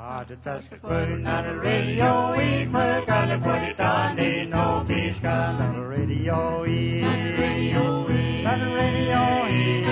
Radio E per California no Pisca Radio E Radio E Radio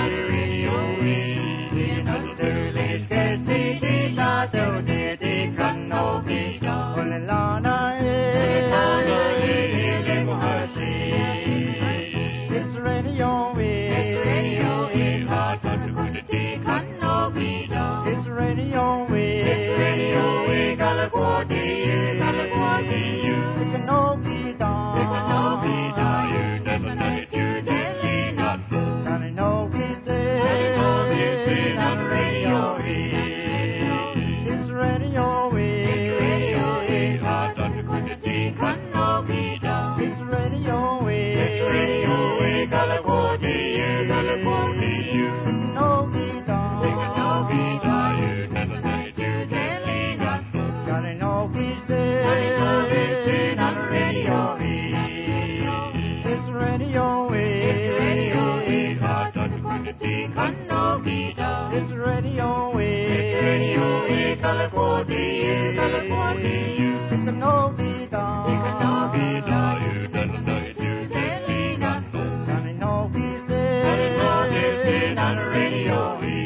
E non delle che ti da te can no Pisca con lana e le mohasi it's Radio E hot to the can no Pisca it's Radio E California, it can no be done. It can no be done. You never know it. You daily not school. Gonna know he's dead. On Radio E. It's Radio E. It's Radio E. Hot on the quantity can no be done. It's Radio E. It's Radio E. California, California. It can no be done. It can no be done. You never know it. You daily not school. Gotta know he's dead on Radio E. It's Radio E. It's Radio E. Hot on the quantity can no be done. It's Radio E. It's Radio E. California, California. It can no be done. It can no be done. You never know it. You daily not school. Gotta know he's dead on Radio E.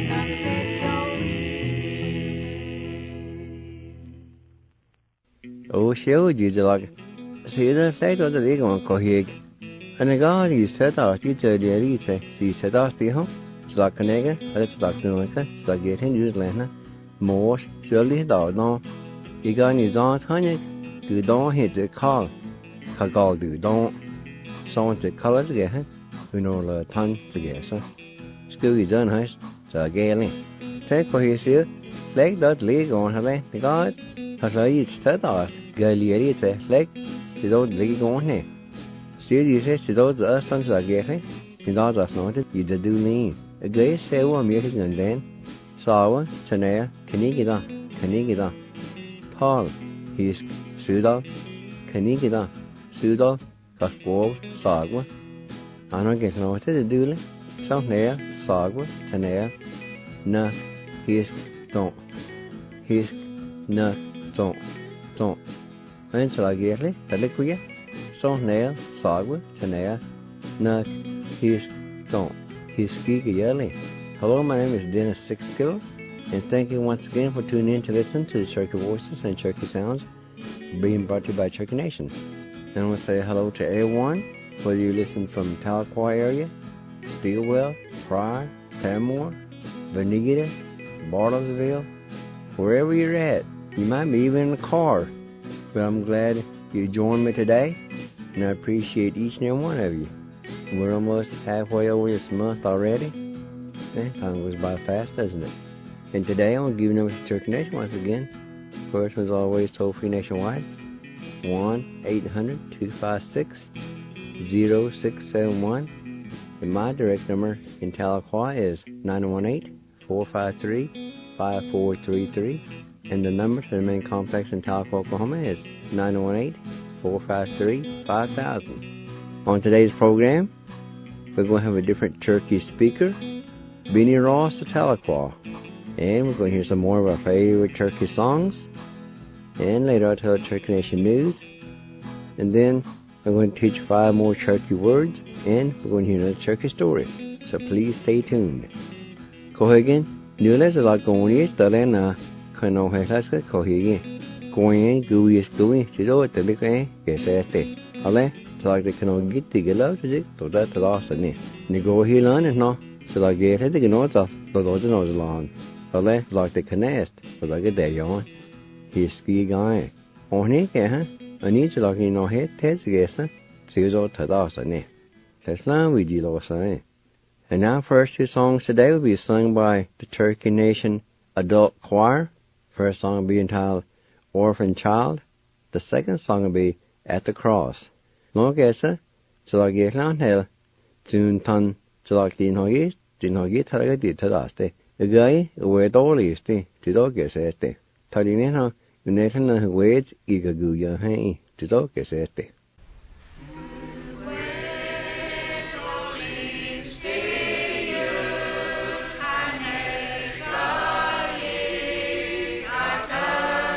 Oh, show you like see the state of the league on Kohig. And the guy you set out, you said, she set out the home. It's like a nigger, it's like the winter, it's like getting New Zealand. More, surely, no. You got his aunt, honey, do don't hit the call. Call do don't. So the color together, we know the tongue together. School is done, hush, so gailing. Take for his here, leg that league on her leg, the guy. Has I set out, Gallieri, it's a leg, she's old league on here. Still, you say she's old the sons are getting, in all of noted, you do lean. A gay say one meeting and then, Sawa, Chanea, Canigida, Tall, he's Sudal, Canigida, Sudal, Kakbo, Sagwa. I don't get noted to do it. Some near, Sagwa, Chanea, Na, he's don't, he's na, don't. Until I get it, the liquid, so nail, sagwa, tanea, na, he's don't, he's ski yelly. Hello, my name is Dennis Sixkill, and thank you once again for tuning in to listen to the Cherokee Voices and Cherokee Sounds being brought to you by Cherokee Nation. And I want to say hello to everyone, whether you listen from Tahlequah area, Stilwell, Pryor, Paramore, Veneta, Bartlesville, wherever you're at. You might be even in the car, but I'm glad you joined me today, and I appreciate each and every one of you. We're almost halfway over this month already. Time goes by fast, doesn't it? And today I'm going to give you numbers to Cherokee Nation once again. First one's always toll-free nationwide, 1-800-256-0671. And my direct number in Tahlequah is 918-453-5433. And the number to the main complex in Tahlequah, Oklahoma is 918-453-5000. On today's program, we're going to have a different Cherokee speaker, Beanie Ross of Tahlequah. And we're going to hear some more of our favorite Cherokee songs. And later I'll tell Cherokee Nation news. And then I'm going to teach 5 more Cherokee words. And we're going to hear another Cherokee story. So please stay tuned. Kohagen, Nules a lot going is Talena. Kano has a cohege. Going gooey is gooey, she's over the liquor, guess I stay. Ale, so like the canoe get the gallows, is it? To that the last of it. Nego he learn it no, so like get it, the notes of the Lord's nose long. Ale, like the canast, but like a day on. He's ski guy. On it, huh? I need to like in no head, test guess, she's all to us, and it. Let's learn with you, Lord, say. And now, first 2 songs today will be sung by the Cherokee Nation Adult Choir. First song will be entitled Orphan Child. The second song will be At the Cross. Long guessa, so I get on hell. Soon ton, so like the noise, target to last day. The guy, where all is the, to dog guess at the. Telling it how, you never know who waits, eager goo your hay, to dog guess at the. Thank you.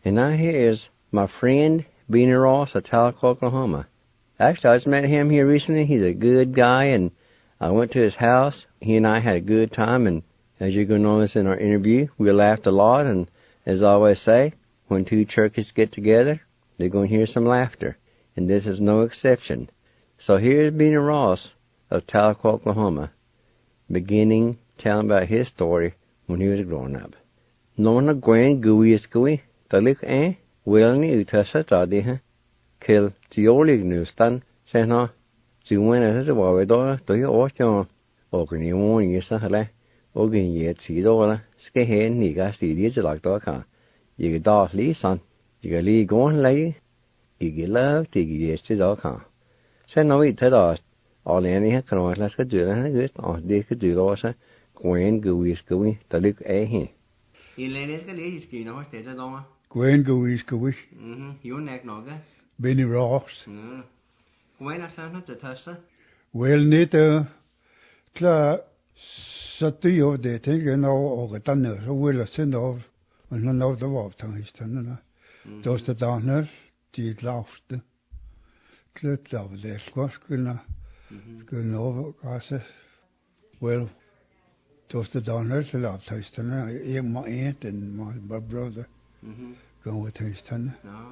And now here is my friend Beanie Ross of Tahlequah, Oklahoma. Actually, I just met him here recently. He's a good guy, and I went to his house. He and I had a good time, and as you're going to notice in our interview, we laughed a lot, and as I always say, when two churches get together, they're going to hear some laughter, and this is no exception. So here's Beanie Ross of Tahlequah, Oklahoma, beginning telling about his story when he was growing up. Nona Gwen Gooey, Talik Wilni Utasa Tadiha, Kill Tioli Newstan, Sena, Ziwena as a Wavedora, do you ocean, Ogni one Yesahale, Ogin yet Sidora, Skehe, Niga, Stidi, like Doka. You get off Lee, son, you get Lee going lady, you get love, Tigi, yes, to Doka. Send no eat us. All any ha kan let's go do that good on they could do also Gwen Gooey Talik he. Ilenes ka le ski no ste za doma. Gwen Gooey. You neck no ga. Beanie Ross. Gwen a fan the testa. Well net klar satte jo det tänker nog och den så vill jag sen av och någon av det var tanken då så där de laufte. Klart av det skulle over gasse. Well, just the donor to love tasting. My aunt and my brother go with tasting.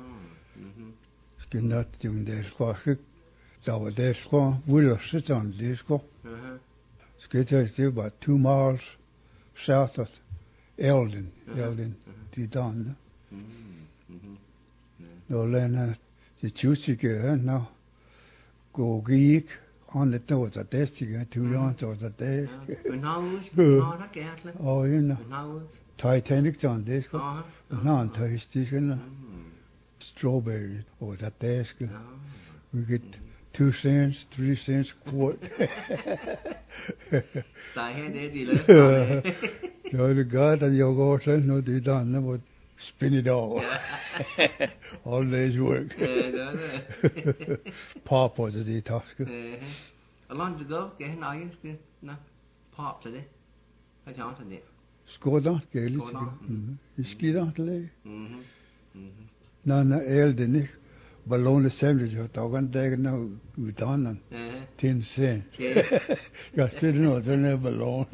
Skin that doing this squash. So with this squash, we'll sit on this squash. Skitter's about 2 miles south of Eldon, the Don. No, then the Chuchi girl now go geek. On the door at desk, you get 2 yards at the desk. Oh, you know. Titanic on this. Non tasty, strawberry over that desk. We get 2 cents, 3 cents quart. No, the guy that you go to, no, they done, but spin it all. All day's work. Pop was the task. A long ago, getting iron, no, pop today. I can't it. Skoda, Gaelic. Skida, lay. None Eldenic, Ballon sandwich, dog and dag now, with on 10 cents. Got sitting on the ballon.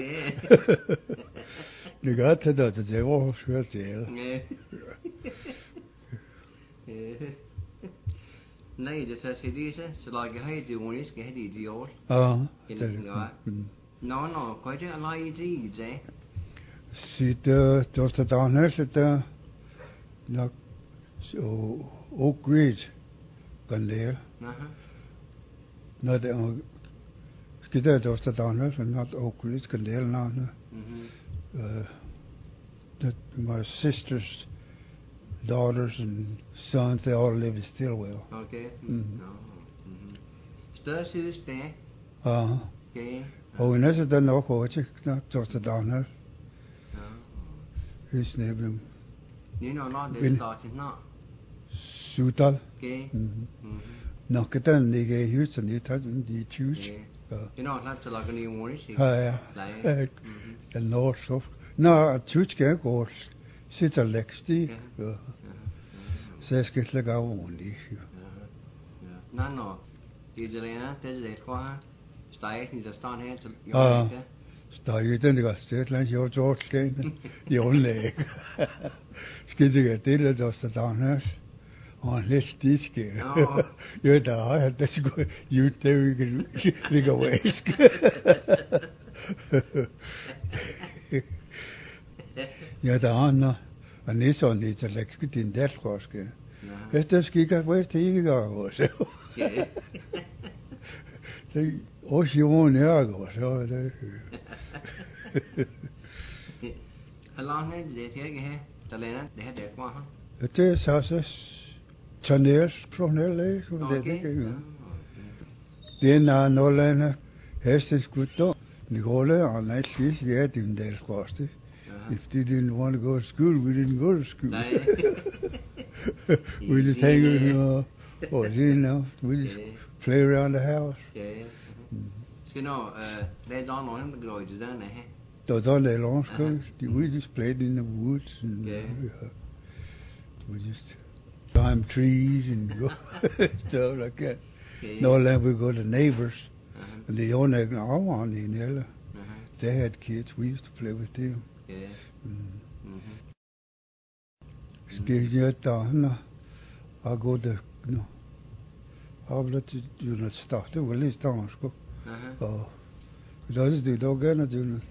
You got to do the devil, sure, Nej, det så det så like hey do one is get the old. No, quite a lie det. Sit just down her sit no so Oak Ridge kan der. No the skider just down her not Oak Ridge kan der now. That my sister's daughters and sons, they all live in Stillwell. Okay. Störs hus där. Okay. Oh, and that's the no coach, not just down there. His name. You know, not this starting not. Sutal. Okay. No, get on the hus and you touch the church. You know, not to like a new one. Yeah. The north of. No, church can't go. Sit a lexti. Says get like a only. No. Iedereen, het is dit gewoon. Sta je niet te staan hier te jongen. Sta je dan de gast langs jouw George Kane. Die onleg. Skidde det dat ze dan is. On this disc. Je daar, dat is goed. Je te liggen wees. Ja daar. En is on dit lekker in dat schoske. Is dat skikker wees tegen was. Os je woon ja zo. Hoe lang is dit hier gehad? Alleen dat het kwam. Het is als Chanels professioneel zo dat ik. Die na nolen heeft het goed toch. Die golen aan het is weer in de schoolste. If they didn't want to go to school, we didn't go to school. We just hang around. We just play around the house. So they don't know him to go to that, eh? Those all day long school. We just played in the woods and We just climb trees and go stuff like that. Okay. No, then we go to neighbors. Uh-huh. And the owner, I want in there. Uh-huh. They had kids. We used to play with them. Okay. Mm. Mm-hmm. Ski je dan, I go to, no. I'll let you not start. They will list down, go. Uh-huh. Oh. Dat is die dog en natuurlijk.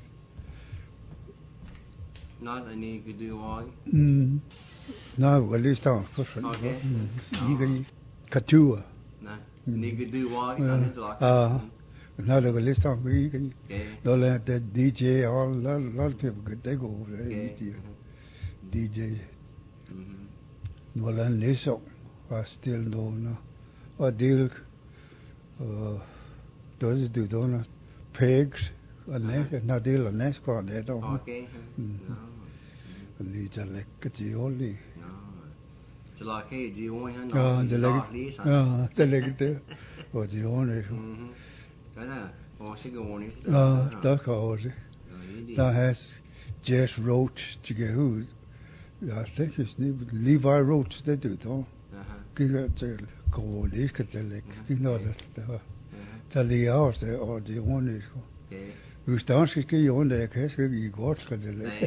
Not any good do all. Nou, wel list down. Okay. Je kan katua. No. Any good do all. Nou, dat wel list down. Je kan. Okay. Dan laat de DJ al lot people they go over there. Okay. DJ. Mm-hmm. Nou, dan lees ook. I still know now. I deal. Dat is die dan. Pigs. En na deel en nes kwam dat ook. Okay. No. En die zijn lekker die olie. No. It's like hey, do you want him? Ja, de lekker. Ja, de lekker. Wat die olie. Mhm. Cái là có sẽ go on is. Dat kan ook. Dat has Jess Roach to get who. Ja, zeg eens niet. Levi Roach dat doet hoor. Kijk het gewoon is het lekker. Kijk nou dat. Dat die ouders die olie. Okay. Du staan je jongen dat ik heb je goed gedaan.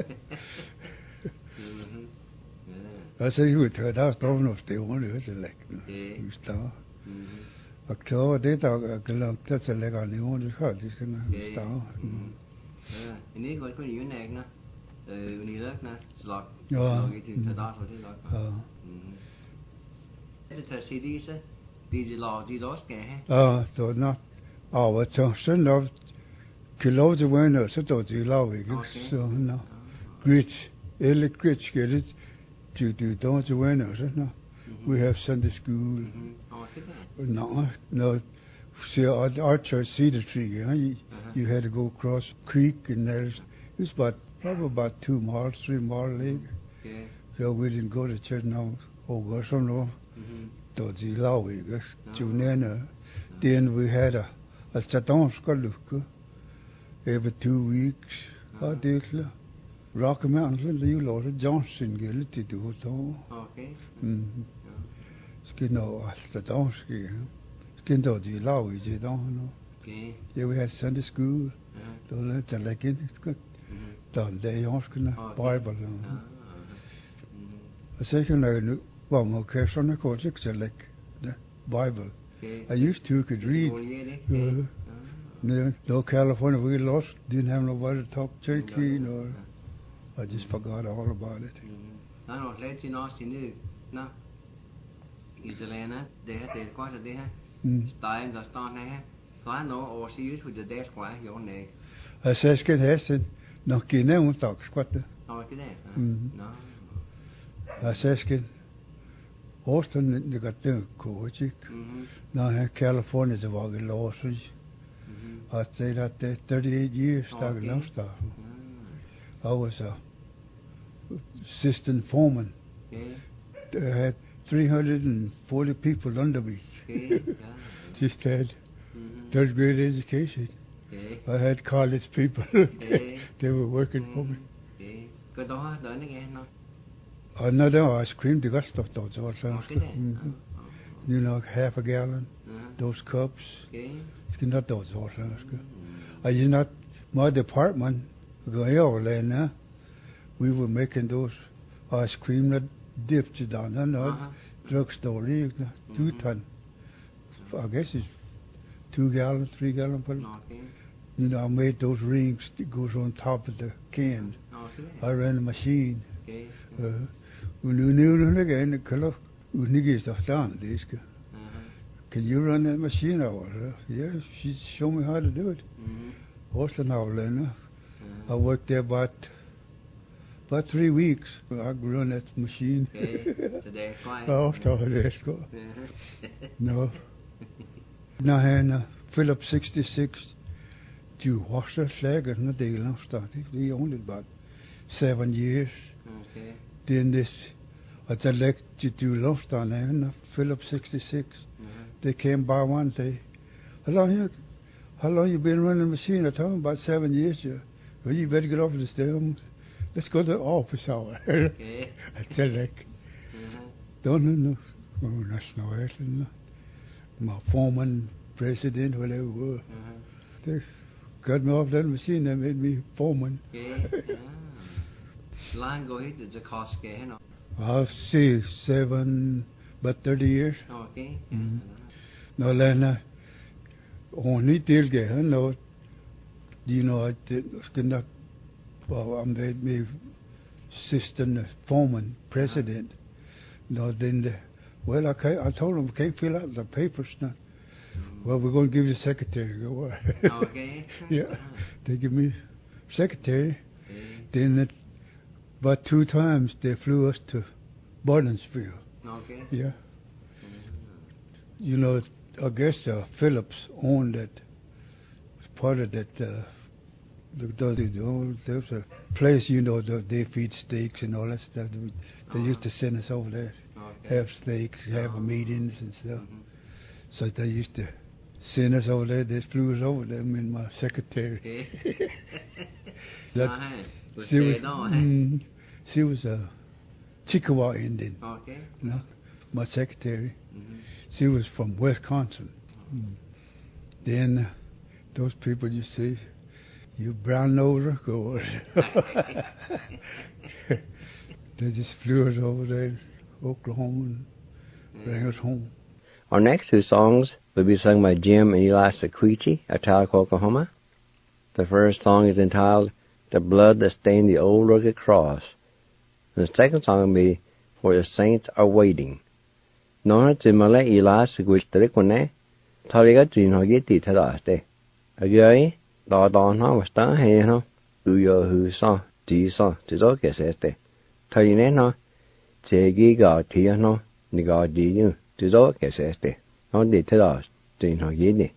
Dat is goed. Dat is toch nog steeds jongen dat is lekker. Du staan. Ik zou dit ook geloof dat is lekker niet jongen dat gaat. Dus kan staan. En ik word gewoon uniek na. Wanneer leuk na. Slag. Ja. Dat daar wat is leuk. Het is CD's. Die law die los hè. Dat nou. Wat zo zondag. Geloof de winner, zo dat die lauw ik. Zo nou. Great. Eerlijk great get it. To don't the winner, so no. We have Sunday school. No. See our church Cedar Tree, you had to go across creek and it's probably about 2 miles, 3 mile league. Okay. So we didn't go to church now. Go so no. Dat die lauw ik. Then we had a Satan school. Every 2 weeks, I did Rocky Mountain, you Lord Johnson, get it to do so. Okay. Skin no, the Donski. Skin do the law, you don't know. Okay. Yeah, we had Sunday school. Don't let the like it, it's good. Done day on Bible. A second, well, no cash on the course, it's like the Bible. I used to could read. No, California, we lost, didn't have nobody to talk Cherokee, nor I just forgot all about it. Nó nói lên chỉ nói xin được, nó Isolana, det är kvar det här. Stein där står här. Klar nå och så just för det kvar jag nej. Jag säger ska hästen nog kinne och tak skvatte. Ja, det är. No. Jag säger ska Austin det got det coachik. Now here California the var losses. I stayed out there 38 years starting now stuff. I was a assistant foreman. I had 340 people under me. Just had 3rd grade education. I had college people. They were working for me. Cái đó đỡ nó nghe nó. Another ice cream, they got stuff those you know, half a gallon. Those cups. It's not those all I used not my department going over there now. We were making those ice cream that dipped you down there, drugstore, 2 ton. I guess it's 2 gallons, 3 gallons. You know, I made those rings that goes on top of the can. I ran a machine. When you knew again, the color, you stuff down, can you run that machine over? Yeah, she showed me how to do it. Also now, Lena, I worked there about 3 weeks. I could run that machine. Oh, no. Now, Hannah, Philip 66, you wash the flag and the day long started. They only about 7 years. Then this, I elected to lost on there, Philip 66. They came by one day. How long you been running the machine? I told them about 7 years. Well, you better get off the stairs. Let's go to the office hour. I said, Don't know. Oh, that's no action. My foreman, president, whatever it was. They got me off that machine. They made me foreman. Long ago, he did the cost game, no? I'll see 30 years. Okay. No, Lena. Only till get no. You know, I did not. Well, I made me assistant foreman, president. No, then I told them I can't fill out the papers now. Well, we're going to give you secretary. Go Okay. Yeah, they give me secretary. Then about 2 times they flew us to Barnesville. Okay. Yeah. You know, I guess Phillips owned that. Part of that. There's a place, you know, they feed steaks and all that stuff. They used to send us over there, have steaks, have meetings and stuff. So they used to send us over there. They flew us over there, me and my secretary. She was a Chickasaw Indian. Okay. You know, my secretary. She was from Wisconsin. Then those people you see, you brown noser, go. They just flew us over there, Oklahoma, and bring us home. Our next 2 songs will be sung by Jim and Eli Sequeechee of Talc, Oklahoma. The first song is entitled "The Blood That Stained the Old Rugged Cross." And the second song will be "For the Saints Are Waiting." Nó chỉ mà lấy Eli Sequeechee tới con này, thao đi cái gì nó biết thì thay đổi thế. Ở dưới đó nó mà start hay nó, hư sao, chỉ đó cái sẽ thế. Thao đi nó, chỉ cái gọi thì nó,你gọi gì như, chỉ đó cái sẽ thế. Nó đi thay đổi, thì nó biết đi.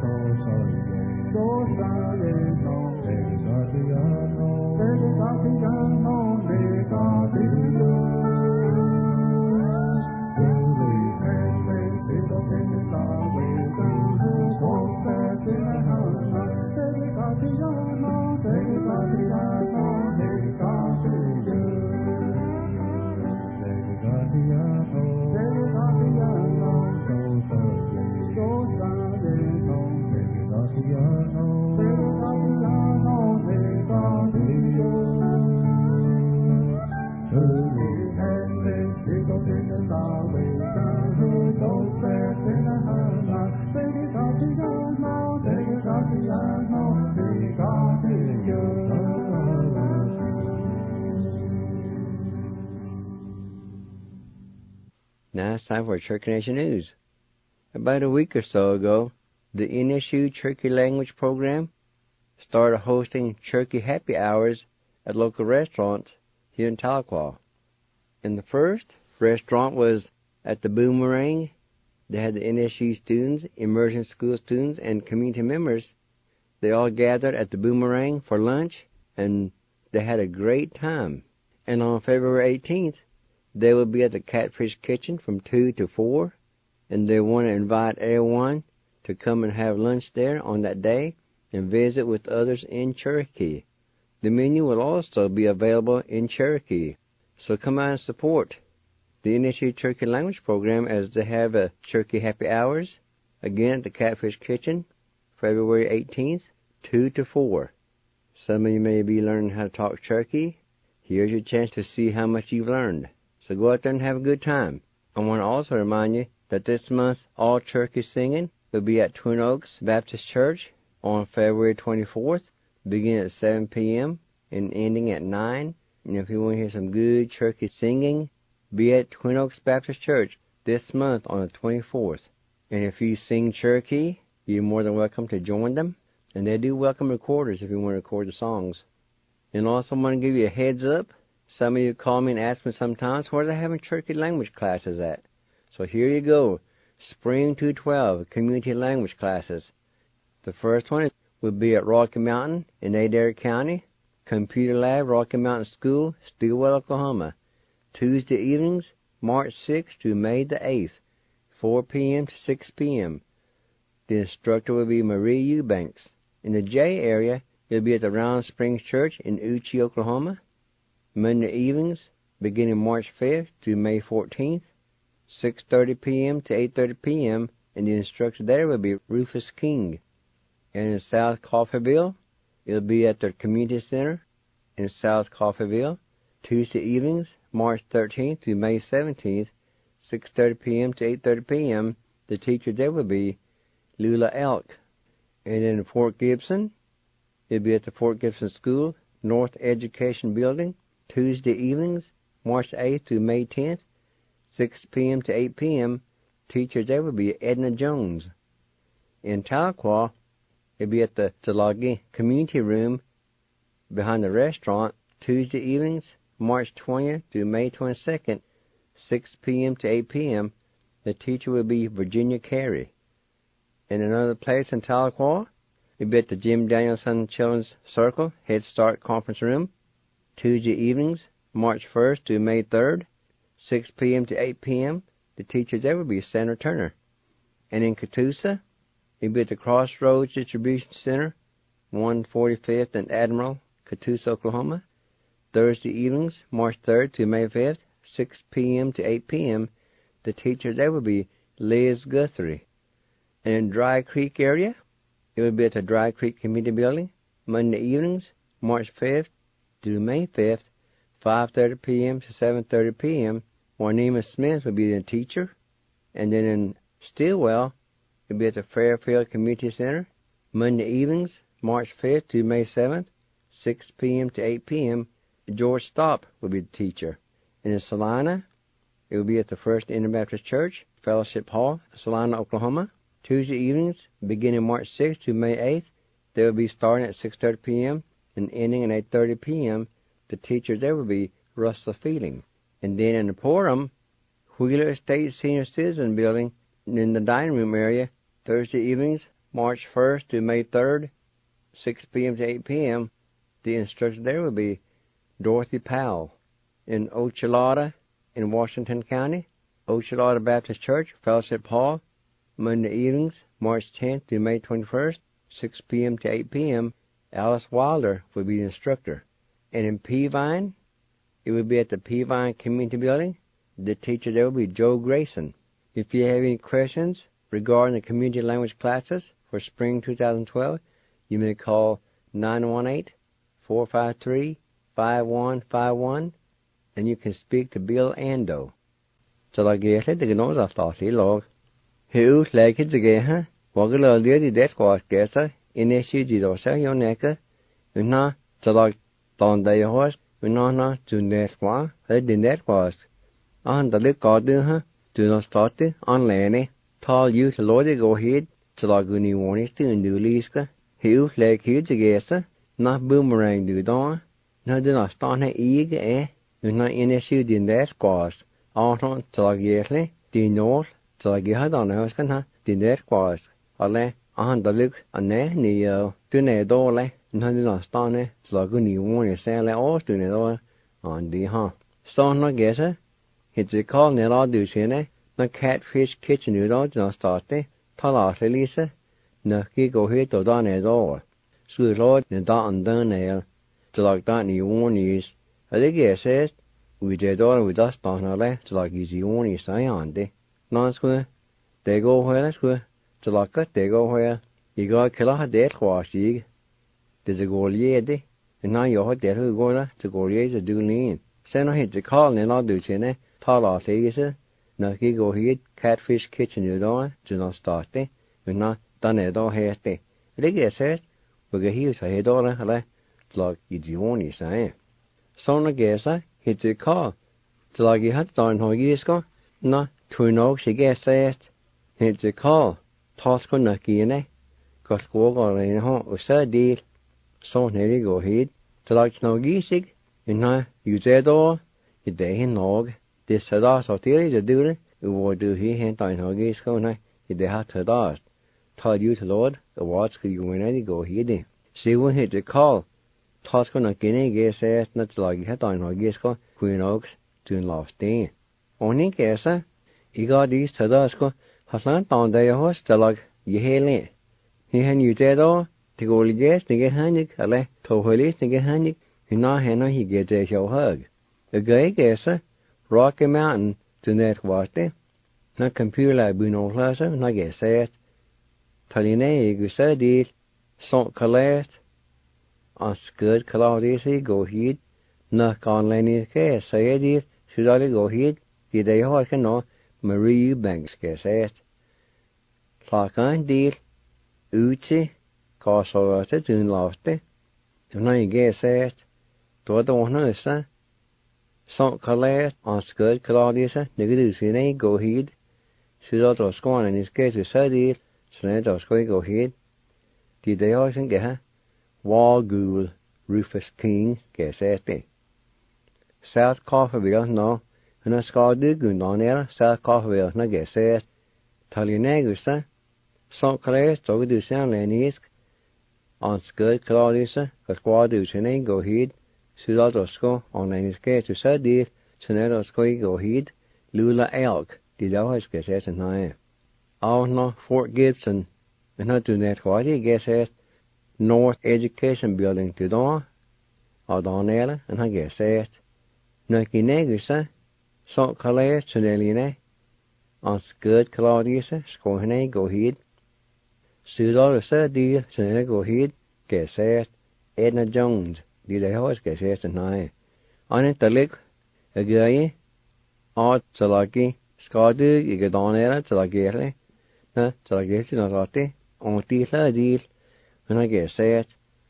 Thank you. Now it's time for Cherokee Nation News. About a week or so ago, the NSU Cherokee Language Program started hosting Cherokee Happy Hours at local restaurants here in Tahlequah. And the first restaurant was at the Boomerang. They had the NSU students, immersion school students, and community members. They all gathered at the Boomerang for lunch, and they had a great time. And on February 18th, they will be at the Catfish Kitchen from 2 to 4, and they want to invite everyone to come and have lunch there on that day and visit with others in Cherokee. The menu will also be available in Cherokee, so come out and support the NSU Cherokee Language Program as they have a Cherokee Happy Hours, again at the Catfish Kitchen, February 18th, 2 to 4. Some of you may be learning how to talk Cherokee. Here's your chance to see how much you've learned. So go out there and have a good time. I want to also remind you that this month all Cherokee singing will be at Twin Oaks Baptist Church on February 24th, beginning at 7 p.m. and ending at 9. And if you want to hear some good Cherokee singing, be at Twin Oaks Baptist Church this month on the 24th. And if you sing Cherokee, you're more than welcome to join them. And they do welcome recorders if you want to record the songs. And also want to give you a heads up. Some of you call me and ask me sometimes where they're having Cherokee language classes at. So here you go. Spring 212 community language classes. The first one will be at Rocky Mountain in Adair County. Computer Lab, Rocky Mountain School, Stillwell, Oklahoma. Tuesday evenings, March 6th to May the 8th, 4 p.m. to 6 p.m. The instructor will be Marie Eubanks. In the J area, it will be at the Round Springs Church in Uchi, Oklahoma. Monday evenings, beginning March 5th to May 14th, 6:30 p.m. to 8:30 p.m., and the instructor there will be Rufus King. And in South Coffeyville, it will be at the Community Center in South Coffeyville, Tuesday evenings, March 13th to May 17th, 6:30 p.m. to 8:30 p.m. The teacher there will be Lula Elk. And in Fort Gibson, it will be at the Fort Gibson School, North Education Building, Tuesday evenings, March 8th to May 10th, 6 p.m. to 8 p.m. Teacher there will be Edna Jones. In Tahlequah, it will be at the Tsalagi Community Room behind the restaurant, Tuesday evenings, March 20th to May 22nd, 6 p.m. to 8 p.m. The teacher will be Virginia Carey. In another place in Tahlequah, it will be at the Jim Danielson Children's Circle Head Start Conference Room, Tuesday evenings, March 1st to May 3rd, 6 p.m. to 8 p.m. The teacher there will be Sandra Turner. And in Catoosa, it will be at the Crossroads Distribution Center, 145th and Admiral, Catoosa, Oklahoma. Thursday evenings, March 3rd to May 5th, 6 p.m. to 8 p.m. The teacher there will be Liz Guthrie. And in Dry Creek area, it will be at the Dry Creek Community Building, Monday evenings, March 5th to May 5th, 5:30 p.m. to 7:30 p.m. Juanema Smith will be the teacher. And then in Stillwell, it will be at the Fairfield Community Center, Monday evenings, March 5th to May 7th, 6 p.m. to 8 p.m. George Stopp will be the teacher. And in Salina, it will be at the First Interbaptist Church, Fellowship Hall, Salina, Oklahoma. Tuesday evenings, beginning March 6th to May 8th, they will be starting at 6:30 p.m. and ending at 8:30 p.m. The teacher there will be Russell Feeling. And then in the Porum, Wheeler Estate Senior Citizen Building, in the dining room area, Thursday evenings, March 1st to May 3rd, 6 p.m. to 8 p.m. The instructor there will be Dorothy Powell. In Ochalata, in Washington County, Ochalata Baptist Church, Fellowship Hall, Monday evenings, March 10th to May 21st, 6 p.m. to 8 p.m. Alice Wilder will be the instructor. And in Peavine, it will be at the Peavine Community Building. The teacher there will be Joe Grayson. If you have any questions regarding the community language classes for spring 2012, you may call 918-453-5151, and you can speak to Bill Ando. Tsalagi the Gnos of Thoughty log. He like his again, Waggle the dead was guesser, in a shitty or sell your necker, and not Tsalag Don Day horse, we know not to net one, heard the net was. On the lip garden, do not start on lane, tall you to Lord go ahead, till I go new warning to do Liska, he'll like here to guess, not boomerang do dawn, no do not start her eager, not in issue in that squash, on till I get the north, till I get on the house can have the squash, or on the look, and then the do ne door, no do not start her, till I go new warning, say like all to the door on the so no guess her. It's a call near all do shine, no catfish kitchen you don't start it, tall out Lisa, no he go here to down at all. So Lord, the down nail, to like that you warn is. I think he says, we did all with us down our left, to like easy warn is I on de. Non square, they go where square, to like it, they go where. You got kill a dead wash ye. There's a goal ye de, and now you're dead who go to go ye to do lean. Send hit the call near all do shine. Tall out Lisa, no he go here, catfish kitchen you don't, do not start it, we're not done it all here. I think he says, we get here to head on a like easy warn is I. So no guess hit the call, to like you had done how years ago, no, to know she guess says, hit the call, toss go nucky in it, got go on in home, or so deal, so nearly go ahead, to like no geesig, and now you said all, you day in log. This had us out there to do it, we would do he hand on how geese go now, if they had to dust. Told you to Lord, the watch could you win any go here. See when hit the call, toss go not guinea guess says not like you had on how geese go, Queen Oaks, doing last day. Only guess, he got these to dust go, has not down there horse to like you hail. He had you dead all, to go guess to get handy, a lay, to police to get handy, he not hand he get a show hug. The guy guess, Rocky Mountain to net water, not computer like Bruno Plaza, not get said. Taline, you said it, Salt Calais, on Scud Claudisi go heed, knock on Lenny case, say it, should I go heed, did they all can know, Marie Banks get said. Clock on deal, Uchi, Castle to June lost it, to not get said, to the one who is, Salt Calais, on Scud Claudius, negative in go heed. Should also scorn in his case to said it, Sned or go heed. Did they always get her? Wall Ghoul, Rufus King, guess it. South Coffeeville, no, and a scar do good on there, South Coffeeville, no guess it. Talionegus, Salt Calais, so we do sound Lennisk. On Scud Claudius, a squad do go heed. Should also score on any case to said it, Senator go heed, Lula Elk, did always guess it and I. Oh no, Fort Gibson, and not to net what he guess it, North Education Building to Dawn, or Donella, and I guess it. Nucky Negus, Salt Calais, Cheneline, on Scud Claudius, scoring go heed. Should also said it, Senator go heed, guess it, Edna Jones. Did I always guess it and I? On it the lick, a guy, odd Salaki, Scotty, you get on there, Salaki, Salaki, not Otti, on Tila deal, and I guess it.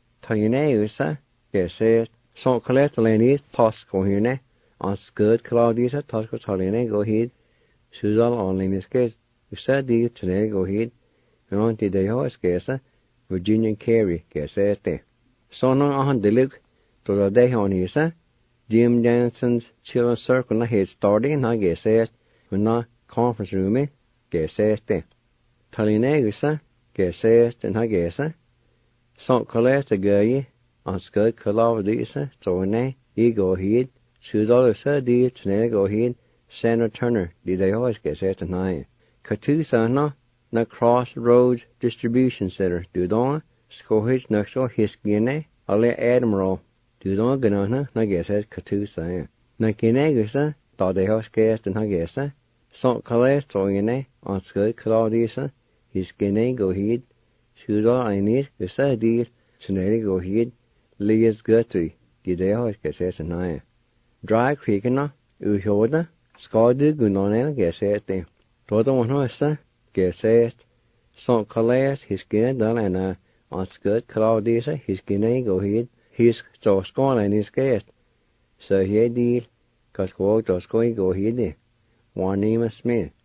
Tayune, guess it, so collect the lady, toss go here, on Scud Claudius, toss go Taline, go heed, Suzal on in this case, you said the today go heed, and on did I always guess it, Virginia Carey, guess it. So no on the look. To the day on his, Jim Johnson's Children's Circle, na head starting, I guess it, when not conference room, guess it. Talinegus, guess it, and I guess it. Salt Calais, the guy, on Scud Calais, so he go ahead, should all the said it, and go ahead, Senator Turner, did they always guess it tonight. Catusa, na Crossroads Distribution Center, do don, Scohage, next or his guinea, Ale Admiral. Do don't get on her, I guess it's Catusa. Nakinegusa, thought they house guest and I guess, Salt Calais, Toyene, on Scud Claudius, his guinea go heed, should all I need, the sad deed, Sunday go heed, Leah's Guthrie, did they always guess it's an eye. Dry Creekina, Uhoda, Scotty Gunona, guess it, Todo one house, guess it, Salt Calais, his guinea done and on Scud Claudius, his guinea go heed. He's so scorn and his guest. So he did, cause go to school go here. One name is Smith.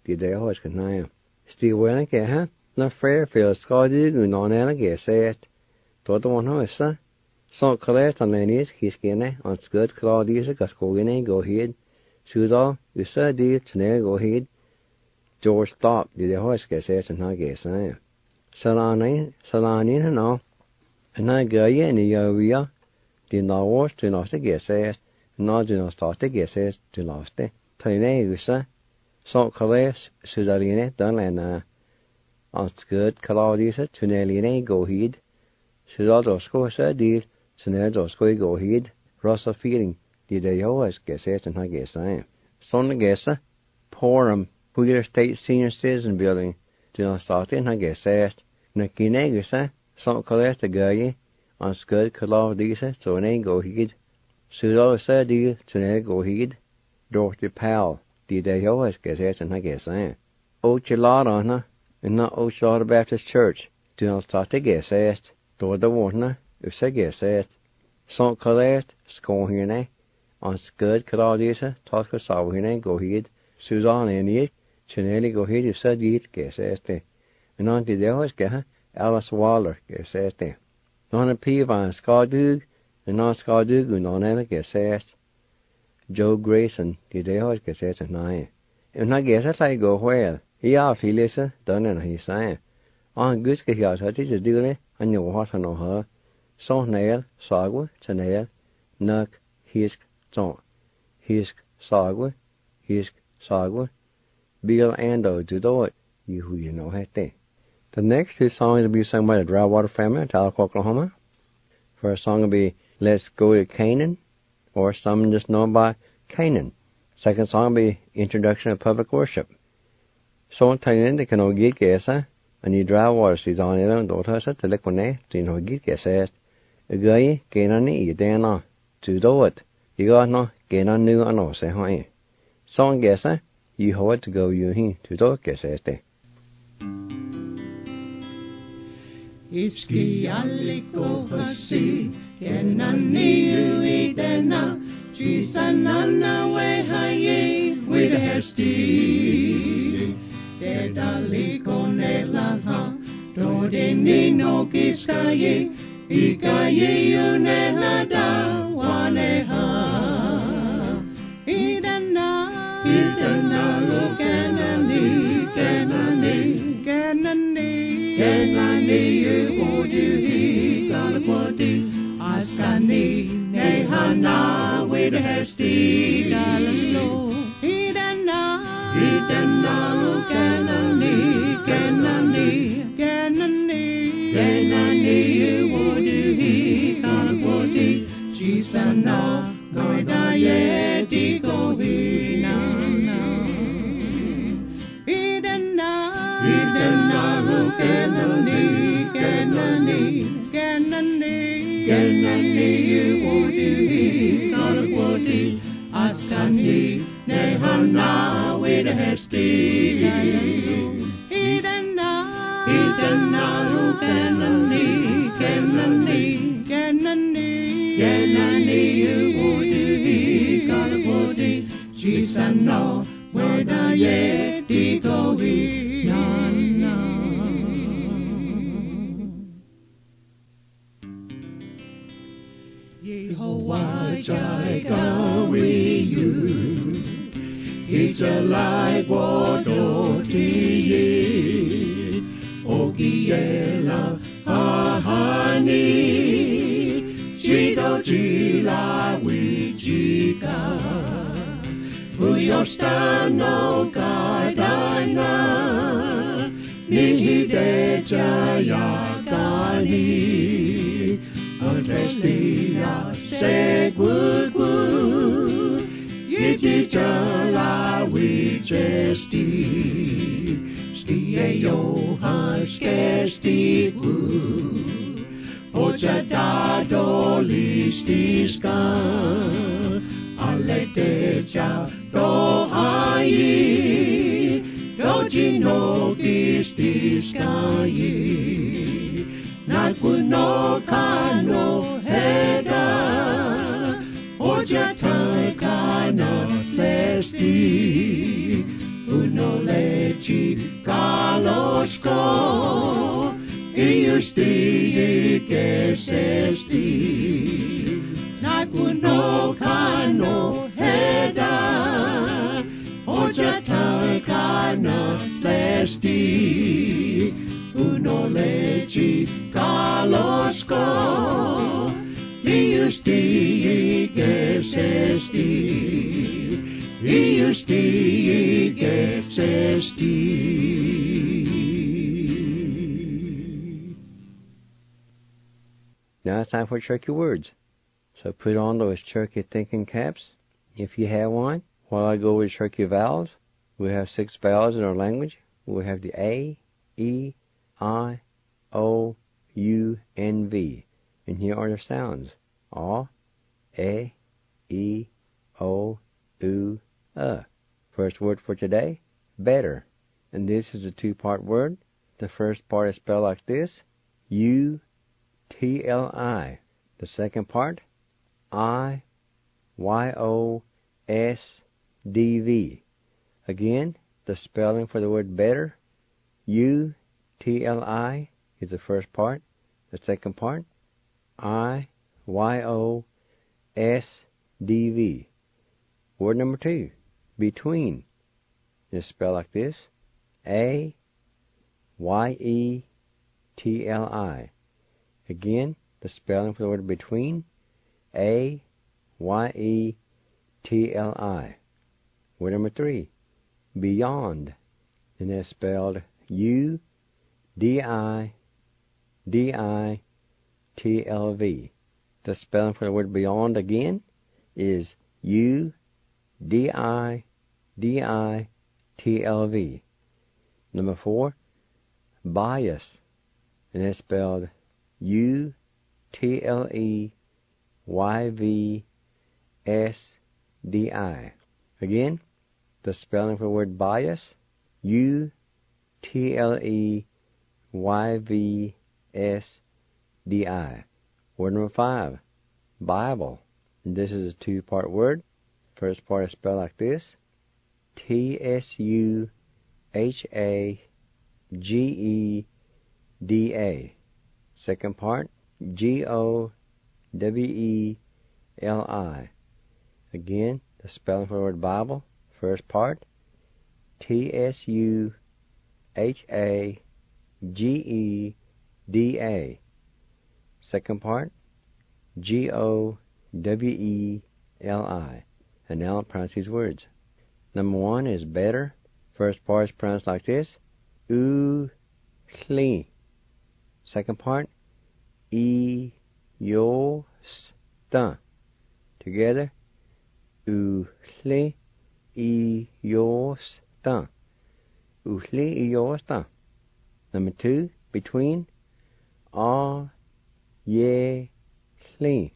the day of his canine. Steve Welling, no fair feels scalded and on elegant said, Toto one house, so collect on Lenny's, his skinny, on skirt Claudius, a Gascogene, go ahead. Shoes all, you said, dear, to go ahead. George stopped, the horse says, and I guess I am. Salani, and all. And I go ye in the area, the Norwars to not get says, not do not start to get says, to lost it. Tiny, you say, so collect, Susaline, done and on skirt Claudius, to Nelly, go ahead. Shoes all those scores, dear. Senador go ahead, Russell feeling, did they always guess it and I guess I am. Son guess, poor Wheeler State Senior Citizen Building, do not start in, I guess it. Nakinegus, some collect a guy, on scud color these, so an ain't go ahead. Sudo said, dear, to go ahead. Dorothy Powell, did they always guess it and I guess I am. Ochelard on her, and not Ochelard Baptist Church, do not start to guess it. Door the water. If I guess it, some collect, score here, on scud Claudius, talk us out here, go ahead, Susan and it, Chanelli go ahead, if said it, guess it. And on the always get Alice Waller, guess it. Non a peeve on Scardug, and non Scardug, and non any guess it. Joe Grayson, did they always guess it and I. And I guess it I go well, he out, he listen, done and he sang. On good get out, I teach a dealer, and you what I know her. So nail, sagwa, nail, nuck, hisk, ton. Hisk, sagwa, Bill Ando, do it, you who you know it. The next two songs will be sung by the Drywater family in Tahlequah, Oklahoma. First song will be Let's Go to Canaan, or some just known by Canaan. Second song will be Introduction of Public Worship. So in they can all get guessa, and you Drywater sees on it and daughter to Telekone, to you know get guessa. Guy, Ganani, you dana, to do it. You got no, Ganan new and all say, hi. Song guesser, you hold to go you he to do guess este. Iski aliko hasi, Ganani you dana, Jisanana we haye, with hesti. Dedaliko nelaha, Dode nino kiskaye. Ikaye yunehada waneha Idana Kenani Yuhuhi Talakwati Askani Nehana with Hesti Dalalo Idana Kenani Yuhuhi Talakwati Jisana Noidaye Dikohi Na Kenani Yuhuhi Talakwati Askani Nehana with Hesti Idana Kenani Yuhuhi Talakwati Jisana Noidaye Dikohi Na Yehovah Jireh with you. It's a light water Ogiela Ahani Chido Jila Wijika Uyostano Kadana Nihide Jayakani Andrestia Segwugwu Yiti Jala Wijesti Stie Johan Skestiku Oja Dadolistiska Aleteja Doai Dojino Gistiskayi Nakuno Kano Heda Oja Takana Festi Unole Nakuno kano heda Ojata kana plesti Uno lechi kalosko Iusti gesesti Iusti gesesti. Now it's time for Cherokee words. So put on those Cherokee thinking caps, if you have one. While I go with Cherokee vowels, we have 6 vowels in our language. We have the A, E, I, O, U, and V. And here are the sounds. A, E, O, U, First word for today, better. And this is a 2-part word. The first part is spelled like this, U-T-L-I. The second part, I-Y-O-S-D-V. Again, the spelling for the word better, U-T-L-I is the first part. The second part, I-Y-O-S-D-V. Word number 2, between, is spelled like this, A-Y-E-T-L-I. Again, the spelling for the word between, A-Y-E-T-L-I. Word number 3, beyond, and that's spelled U-D-I-D-I-T-L-V. The spelling for the word beyond again is U-D-I-D-I-T-L-V. Number 4, bias, and that's spelled U-T-L-E-Y-V-S-D-I. Again, the spelling for the word bias, U-T-L-E-Y-V-S-D-I. Word number 5, Bible. And this is a 2-part word. First part is spelled like this, T-S-U-H-A-G-E-D-A. Second part, G-O-W-E-L-I. Again, the spelling for the word Bible. First part, T-S-U-H-A-G-E-D-A. Second part, G-O-W-E-L-I. And now I'll pronounce these words. Number 1 is better. First part is pronounced like this, U-Hli. Second part, E-Yo-Sta. Together, U-Hli, E-Yo-Sta. U-Hli, E-Yo-Sta. Number 2, between, A-Ye-Hli.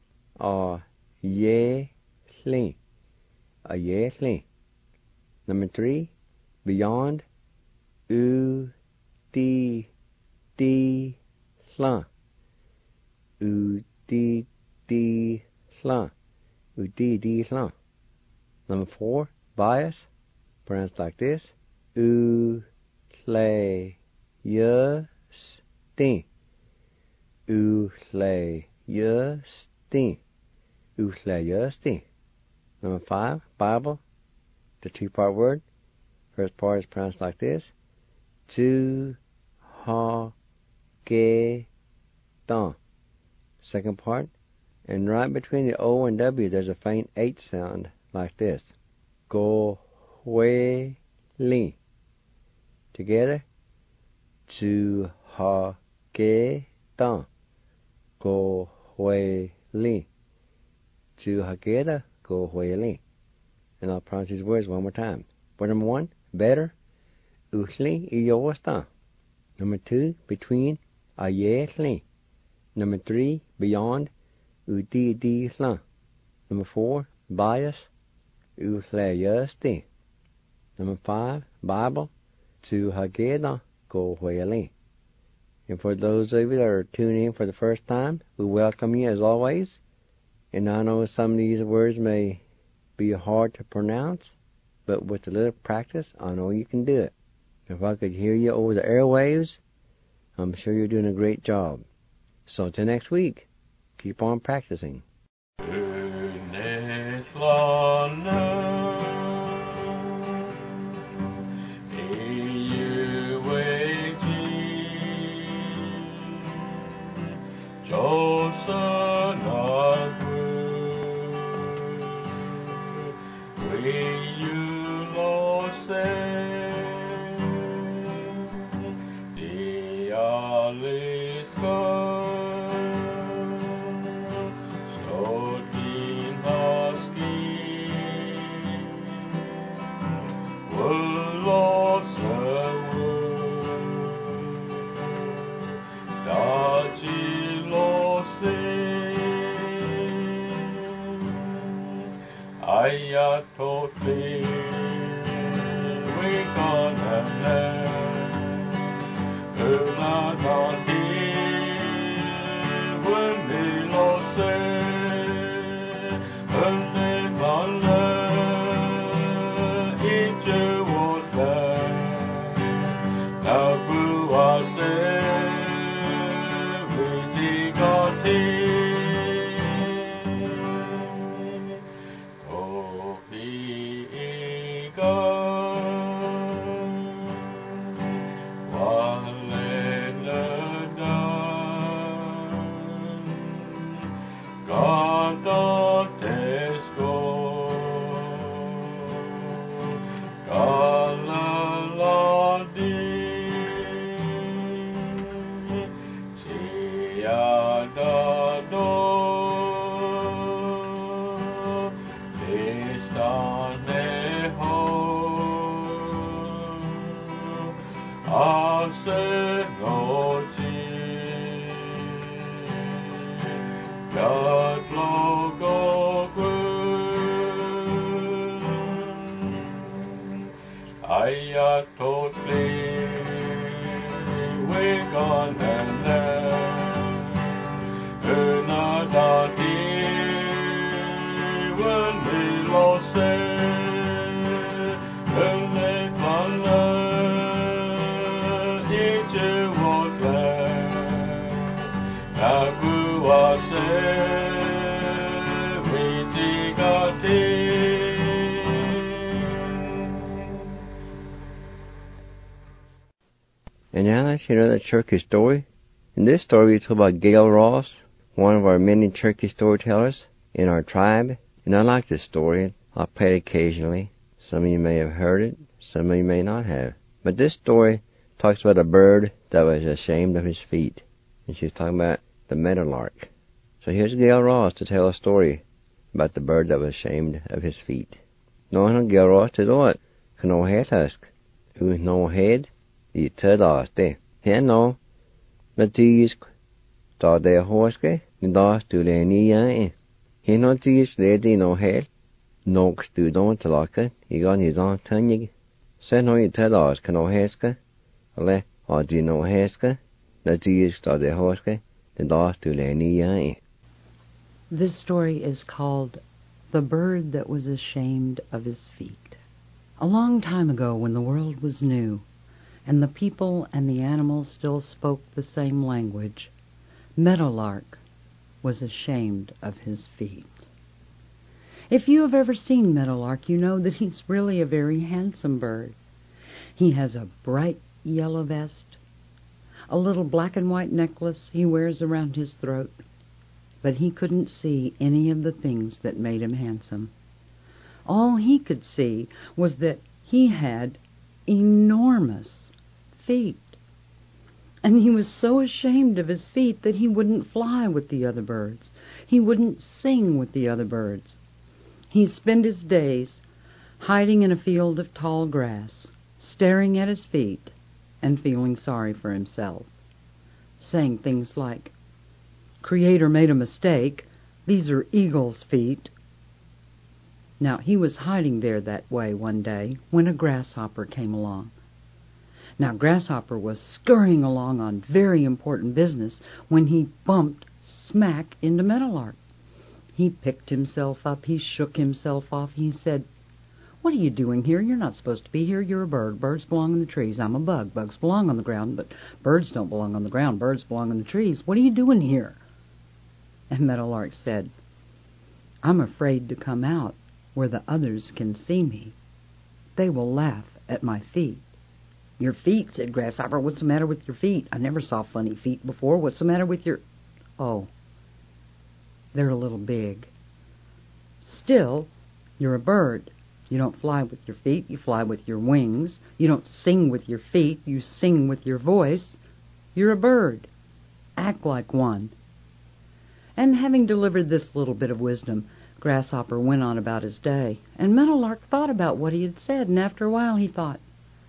A-Ye-Hli. A-Ye-Hli. Number 3, beyond, U-Di-Di-Hla. U-Di-Di-Hla. U-Di-Di-Hla. Number 4, bias, pronounced like this, U-Hle-Ye-Sti. U-Hle-Ye-Sti. U-Hle-Ye-Sti. Number 5, Bible, the 2-part word. First part is pronounced like this, Tu-Ha-Ge-Da. Second part, and right between the O and W there's a faint H sound like this, Go-Hwe-Li. Together, Tu-Ha-Ge-Da. Go-Hwe-Li. Tu-Ha-Ge-Da. Go-Hwe-Li. And I'll pronounce these words one more time. Word number 1, better, U-Hli, E-Yo-Sta. Number 2, between, A-Ye-Hli. Number 3, beyond, U-Di-Di-Hla. Number 4, bias, U-Hli-Ye-Sti. Number 5, Bible, Tu-Ha-Ge-Da. Go-Hwe-Li. And for those of you that are tuning in for the first time, we welcome you as always. And I know some of these words may be hard to pronounce, but with a little practice, I know you can do it. If I could hear you over the airwaves, I'm sure you're doing a great job. So until next week, keep on practicing. And now let's hear another Cherokee story. In this story, we talk about Gail Ross, one of our many Cherokee storytellers in our tribe. And I like this story. I'll play it occasionally. Some of you may have heard it. Some of you may not have. But this story talks about a bird that was ashamed of his feet. And she's talking about the meadowlark. So here's Gail Ross to tell a story about the bird that was ashamed of his feet. No, Gail Ross to do it. Kno hetask. No head. I tødaste. Heno. Natisk. Da det horske. Da stule niya. Heno tis ledi no head. Nok stu don talaka. Igan izan tanyig. Sen ho I tødas kno heska. Ale. Adi no heska. Natisk da det horske. Da stule niya. This story is called The Bird That Was Ashamed of His Feet. A long time ago, when the world was new, and the people and the animals still spoke the same language, Meadowlark was ashamed of his feet. If you have ever seen Meadowlark, you know that he's really a very handsome bird. He has a bright yellow vest, a little black and white necklace he wears around his throat, but he couldn't see any of the things that made him handsome. All he could see was that he had enormous feet. And he was so ashamed of his feet that he wouldn't fly with the other birds. He wouldn't sing with the other birds. He'd spend his days hiding in a field of tall grass, staring at his feet and feeling sorry for himself, saying things like, "Creator made a mistake. These are eagle's feet." Now, he was hiding there that way one day when a grasshopper came along. Now, Grasshopper was scurrying along on very important business when he bumped smack into Meadowlark. He picked himself up. He shook himself off. He said, "What are you doing here? You're not supposed to be here. You're a bird. Birds belong in the trees. I'm a bug. Bugs belong on the ground, but birds don't belong on the ground. Birds belong in the trees. What are you doing here?" And Meadowlark said, "I'm afraid to come out where the others can see me. They will laugh at my feet." "Your feet," said Grasshopper. "What's the matter with your feet? I never saw funny feet before. What's the matter with your—" "Oh, they're a little big." "Still, you're a bird. You don't fly with your feet, you fly with your wings. You don't sing with your feet, you sing with your voice. You're a bird. Act like one." And having delivered this little bit of wisdom, Grasshopper went on about his day. And Meadowlark thought about what he had said, and after a while he thought,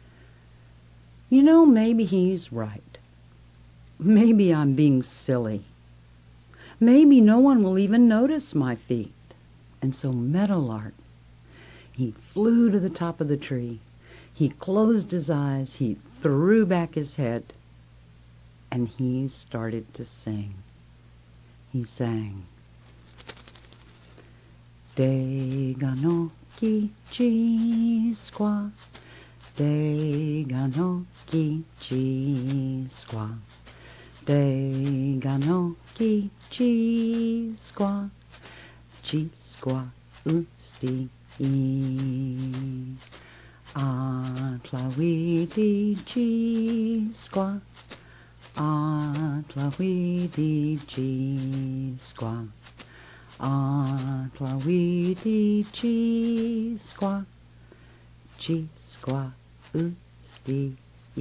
maybe he's right. Maybe I'm being silly. Maybe no one will even notice my feet. And so Meadowlark, he flew to the top of the tree. He closed his eyes. He threw back his head. And he started to sing. He sang, "Deganoki chi squaw, Deganoki chi squaw, Deganoki chi squaw, chi squaw usti e. Atlawidi chi squaw, Atlawidi chi squaw, Atlawidi chi squaw, chi squaw usti e."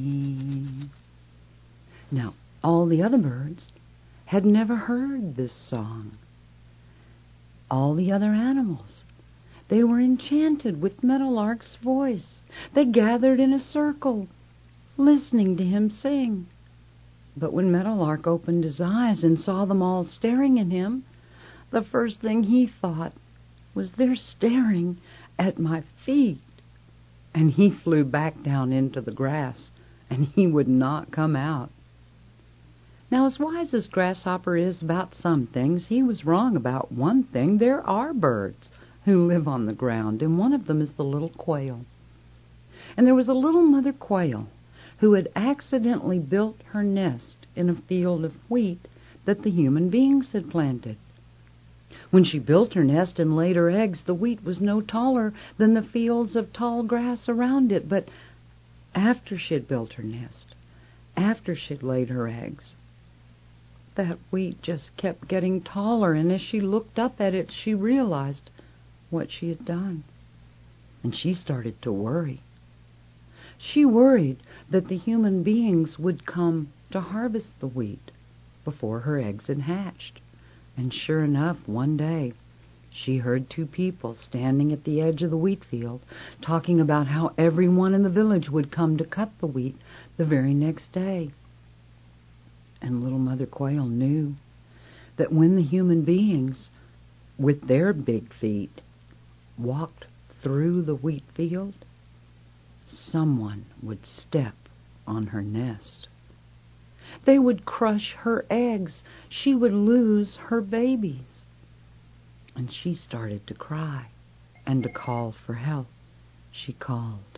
Now, all the other birds had never heard this song. All the other animals, they were enchanted with Meadowlark's voice. They gathered in a circle, listening to him sing. But when Meadowlark opened his eyes and saw them all staring at him, the first thing he thought was, "They're staring at my feet." And he flew back down into the grass, and he would not come out. Now, as wise as Grasshopper is about some things, he was wrong about one thing. There are birds who live on the ground, and one of them is the little quail. And there was a little mother quail who had accidentally built her nest in a field of wheat that the human beings had planted. When she built her nest and laid her eggs, the wheat was no taller than the fields of tall grass around it. But after she had built her nest, after she had laid her eggs, that wheat just kept getting taller, and as she looked up at it, she realized what she had done. And she started to worry. She worried that the human beings would come to harvest the wheat before her eggs had hatched. And sure enough, one day, she heard two people standing at the edge of the wheat field talking about how everyone in the village would come to cut the wheat the very next day. And little Mother Quail knew that when the human beings, with their big feet, walked through the wheat field, someone would step on her nest. They would crush her eggs. She would lose her babies. And she started to cry and to call for help. She called,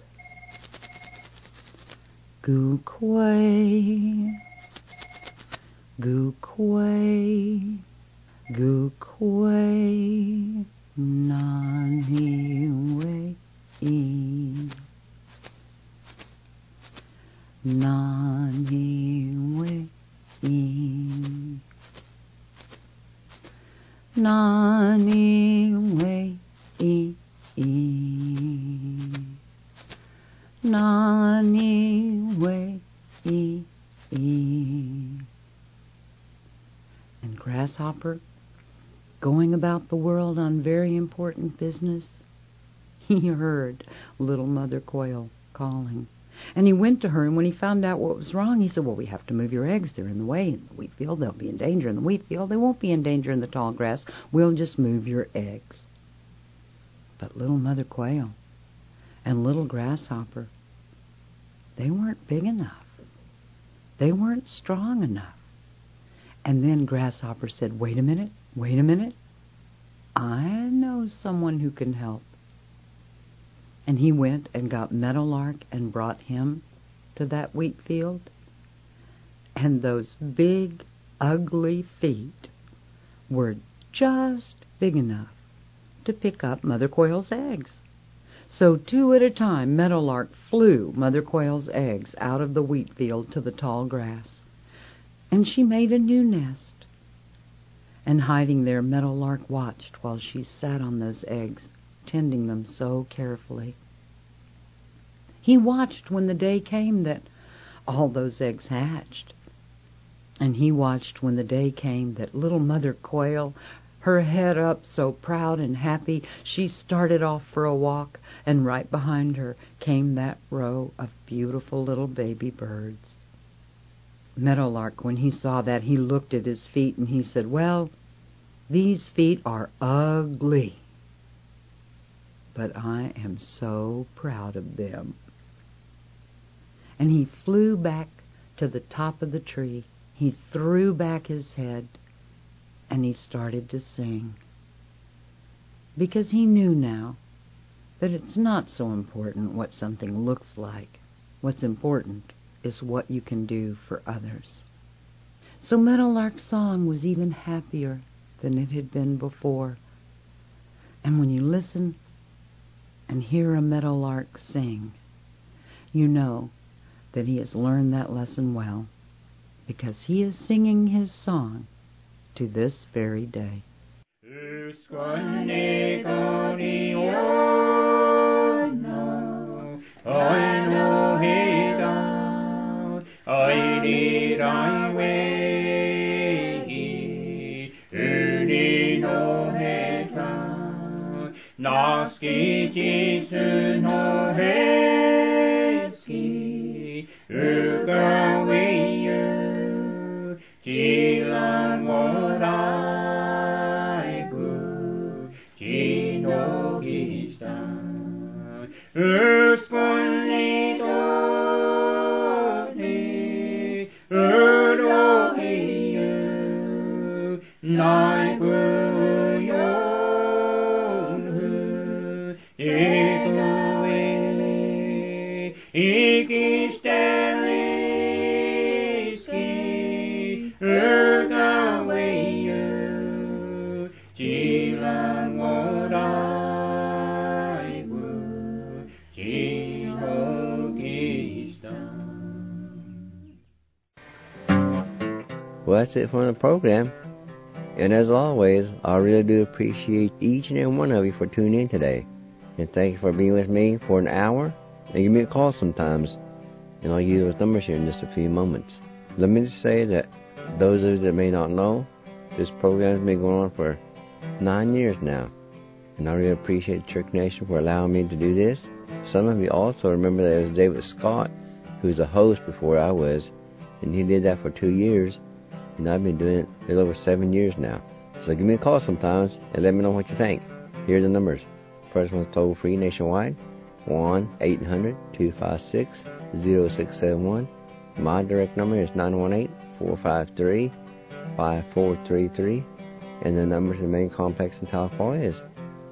"Goo quay, goo quay, goo quay, nani way, nani way, nani way, nani way, And Grasshopper, going about the world on very important business, he heard little Mother Quail calling. And he went to her, and when he found out what was wrong, he said, "Well, we have to move your eggs. They're in the way in the wheat field. They'll be in danger in the wheat field. They won't be in danger in the tall grass. We'll just move your eggs." But little Mother Quail and little Grasshopper, they weren't big enough. They weren't strong enough. And then Grasshopper said, wait a minute. I know someone who can help." And he went and got Meadowlark and brought him to that wheat field. And those big, ugly feet were just big enough to pick up Mother Quail's eggs. So 2 at a time, Meadowlark flew Mother Quail's eggs out of the wheat field to the tall grass, and she made a new nest. And hiding there, Meadowlark watched while she sat on those eggs, tending them so carefully. He watched when the day came that all those eggs hatched. And he watched when the day came that little Mother Quail, her head up so proud and happy, she started off for a walk, and right behind her came that row of beautiful little baby birds. Meadowlark, when he saw that, he looked at his feet and he said, "Well, these feet are ugly, but I am so proud of them." And he flew back to the top of the tree. He threw back his head and he started to sing, because he knew now that it's not so important what something looks like. What's important is what you can do for others. So Meadowlark's song was even happier than it had been before. And when you listen and hear a meadowlark sing, you know that he has learned that lesson well, because he is singing his song to this very day. Naski Jesu no heski, ugawiyu, jilan moraigu, jino gista, uskoli doni, udohiyu, naigu. Well, that's it for the program. And as always, I really do appreciate each and every one of you for tuning in today. And thank you for being with me for an hour. And give me a call sometimes. And I'll use those numbers here in just a few moments. Let me just say that those of you that may not know, this program has been going on for 9 years now. And I really appreciate Church Nation for allowing me to do this. Some of you also remember that it was David Scott who was the host before I was. And he did that for 2 years. And I've been doing it a little over 7 years now. So give me a call sometimes and let me know what you think. Here are the numbers. First one's toll free nationwide, 1-800-256-0671. My direct number is 918-453-5433. And the numbers in main complex in California is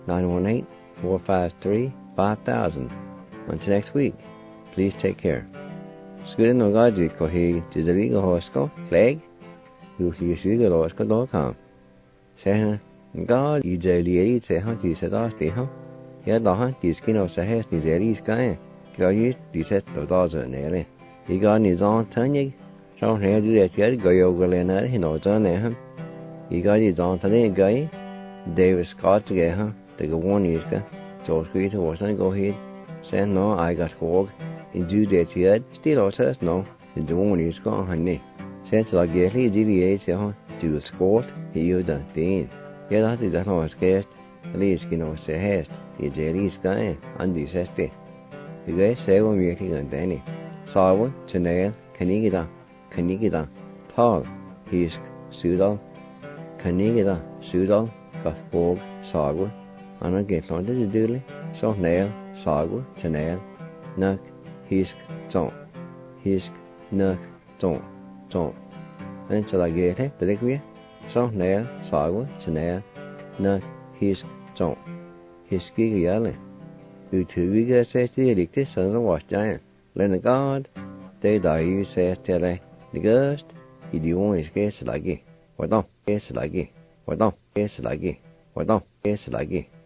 918-453-5000. Until next week, please take care. Skudden og gaji kohi jidaliga hosko, flag. Uhisigaloska.com. Seha God ijali seha jisadasti ya daha diskino sahas nizeri sky gayis diset doza nele iga nizon tanyig so he diet yar goyogalena hinozane iga nizon tane gay David Scott geha the one iska so sweet was go ahead say no I got hog in do that yet still also no the one iska honey Since I get the GBA to sport, he used a thing. Yet I did not cast, at least you know, say hast, the jelly sky, and the sesty. You guys say when we're taking Danny. Sawa, Chanel, Canigida, Tall, Hisk, Sudal, Canigida, Sudal, Kafog, Sawa, and I get on this doodly, so nail, Sawa, Chanel, Nuck, Hisk, Nuck, and so I get it, the liquid, so nail, sawa, chanel, nuck, his tongue, his giggy alley. You two we says the addicted son of the wash giant. Learn God, they die you says tell the ghost, he do always guess like it, or don't guess like it. 活动，也是来给活动，也是来给。